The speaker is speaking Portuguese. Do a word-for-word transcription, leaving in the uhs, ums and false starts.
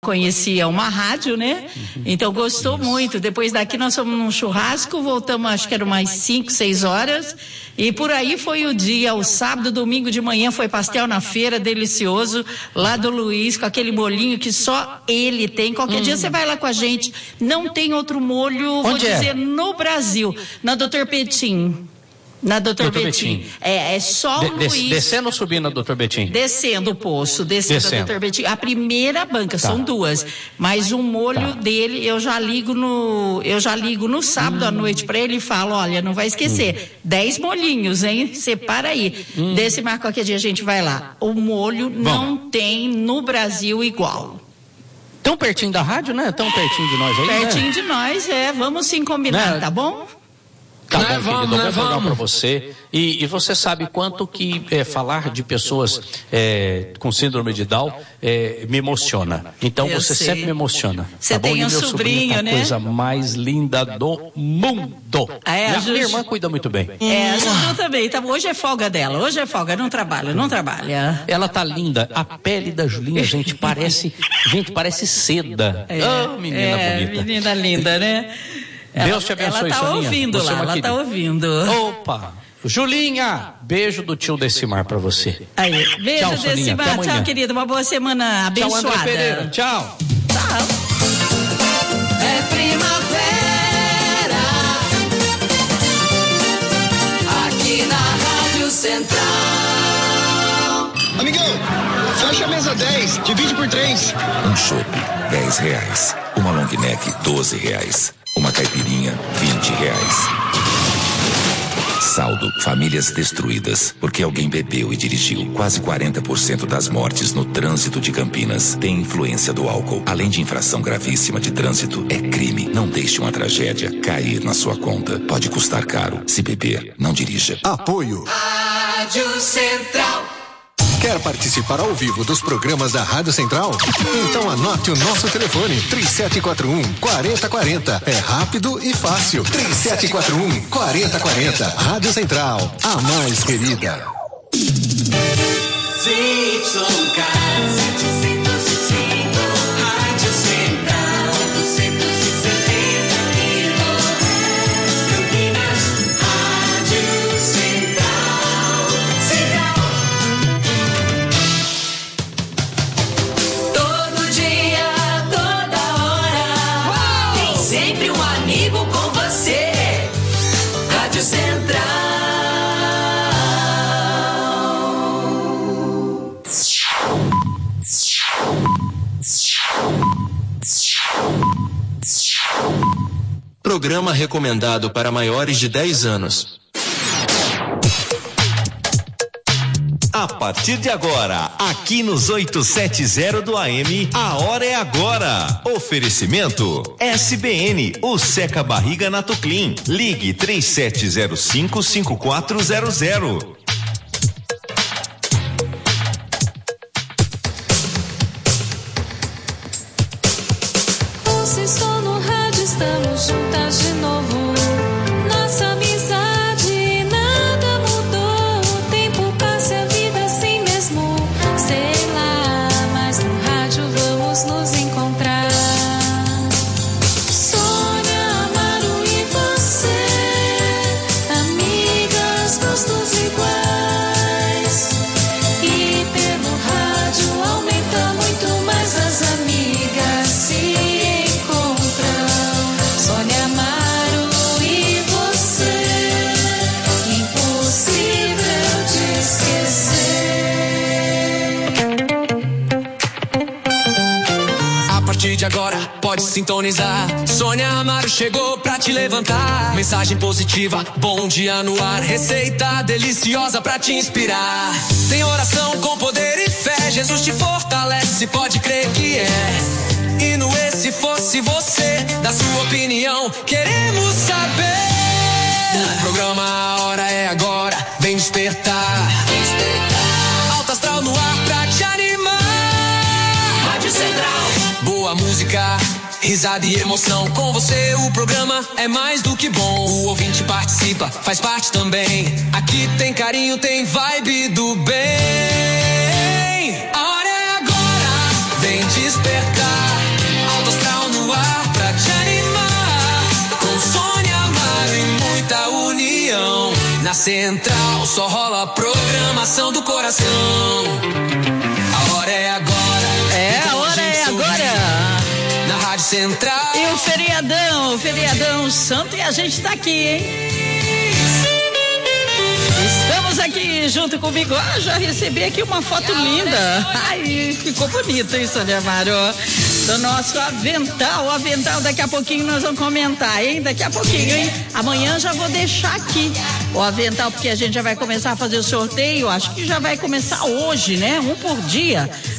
conhecia uma rádio, né? Então gostou Isso. muito. Depois daqui nós fomos num churrasco, voltamos, acho que era umas cinco, seis horas, e por aí foi o dia, o sábado, domingo de manhã foi pastel na feira, delicioso, lá do Luiz, com aquele molhinho que só ele tem. Qualquer hum. dia você vai lá com a gente, não tem outro molho, Onde vou dizer, é? no Brasil, na doutor Petim. Na doutor Betim. É, é só o de, Luiz. Descendo ou subindo a doutor Betim? Descendo o poço, descendo, descendo. a doutor Betim. A primeira banca, tá. São duas. Mas o molho tá. dele, eu já ligo no, eu já ligo no sábado hum. à noite pra ele e falo, olha, não vai esquecer, hum. dez molhinhos, hein? Separa aí. Hum. Desse mar, qualquer dia a gente vai lá. O molho Bom. não tem no Brasil igual. Tão pertinho da rádio, né? Tão pertinho de nós aí, Pertinho né? de nós, é. Vamos sim combinar, né? Tá bom? Tá bom, querido, vamos, eu vou jogar para você. E, e você sabe quanto que é, falar de pessoas é, com síndrome de Down é, me emociona. Então eu você sei. sempre me emociona. Você tá bom? tem um e meu sobrinho, tá né? A coisa mais linda do mundo. Ah, é, minha, Ju... minha irmã cuida muito bem. É, a Juju também. Tá, hoje é folga dela. Hoje é folga, não trabalha, não trabalha. Ela tá linda. A pele da Julinha, gente, parece, gente, parece seda. É, oh, menina é, bonita. Menina linda, né? Deus ela, te abençoe, Ela tá Soninha. ouvindo você lá, é ela querida. tá ouvindo. Opa! Julinha, beijo do tio Decimar pra você. Aí, beijo, tchau, Decimar. Tchau, tchau, querido. Uma boa semana abençoada. Tchau, André Pereira. Tchau. Tchau. É primavera, aqui na Rádio Central. Amigão, fecha a mesa dez, divide por três. Um chopp, dez reais. Uma long neck, doze reais. Uma caipirinha, vinte reais. Saldo, famílias destruídas, porque alguém bebeu e dirigiu. Quase quarenta por cento das mortes no trânsito de Campinas tem influência do álcool. Além de infração gravíssima de trânsito, é crime. Não deixe uma tragédia cair na sua conta. Pode custar caro. Se beber, não dirija. Apoio. Rádio Central. Quer participar ao vivo dos programas da Rádio Central? Então anote o nosso telefone, três sete quatro um, quatro zero quatro zero. É rápido e fácil. três sete quatro um, quatro zero quatro zero. Rádio Central, a mais querida. Programa recomendado para maiores de dez anos. A partir de agora, aqui nos oitocentos e setenta do A M, a hora é agora. Oferecimento S B N, o Seca Barriga Natoclean. Ligue três sete zero cinco, cinco quatro zero zero. Se estou no rádio, estamos juntas de novo. Nossa amizade nada mudou. O tempo passa e a vida assim mesmo. Sei lá, mas no rádio vamos nos encontrar. Sônia, Amaro e você, amigas, gostos iguais. E pelo rádio aumenta muito mais as amigas se Sônia, Amaro e você, impossível de esquecer. A partir de agora, pode sintonizar. Sônia Amaro chegou pra te levantar. Mensagem positiva, bom dia no ar. Receita deliciosa pra te inspirar. Tem oração com poder e fé. Jesus te fortalece, pode crer que é. E no esse fosse você, da sua opinião, queremos saber. O programa A Hora é Agora, vem despertar. despertar. Alto astral no ar pra te animar. Rádio Central. Boa música, risada e emoção. Com você o programa é mais do que bom. O ouvinte participa, faz parte também. Aqui tem carinho, tem vibe do bem. A hora é agora, vem despertar. Central só rola programação do coração. A hora é agora. É, então a hora é sorri. agora. Na Rádio Central. E o feriadão, o feriadão santo, e a gente tá aqui, hein? Estamos aqui junto comigo. Ah, já recebi aqui uma foto linda. Ai, ficou bonito isso, Sônia Amaro. Do nosso avental. O avental, daqui a pouquinho nós vamos comentar, hein? Daqui a pouquinho, hein? Amanhã já vou deixar aqui o avental, porque a gente já vai começar a fazer o sorteio. Acho que já vai começar hoje, né? Um por dia.